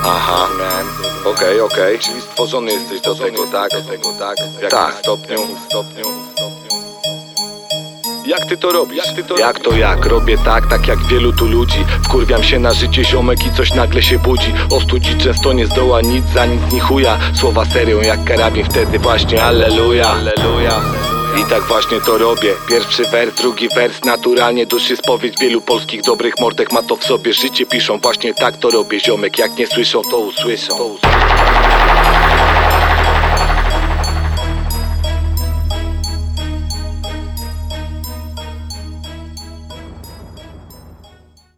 Aha, okej. Czyli stworzony jesteś do tego, tak? W jakim stopniu? Jak ty to robisz? Jak? Robię tak jak wielu tu ludzi. Wkurwiam się na życie ziomek i coś nagle się budzi. Ostudzi często nie zdoła nic, za nic ni chuja. Słowa serią jak karabin, wtedy właśnie alleluja. I tak właśnie to robię. Pierwszy wers, drugi wers, naturalnie duszy spowiedź. Wielu polskich dobrych mordek ma to w sobie. Życie piszą, właśnie tak to robię ziomek. Jak nie słyszą, to usłyszą.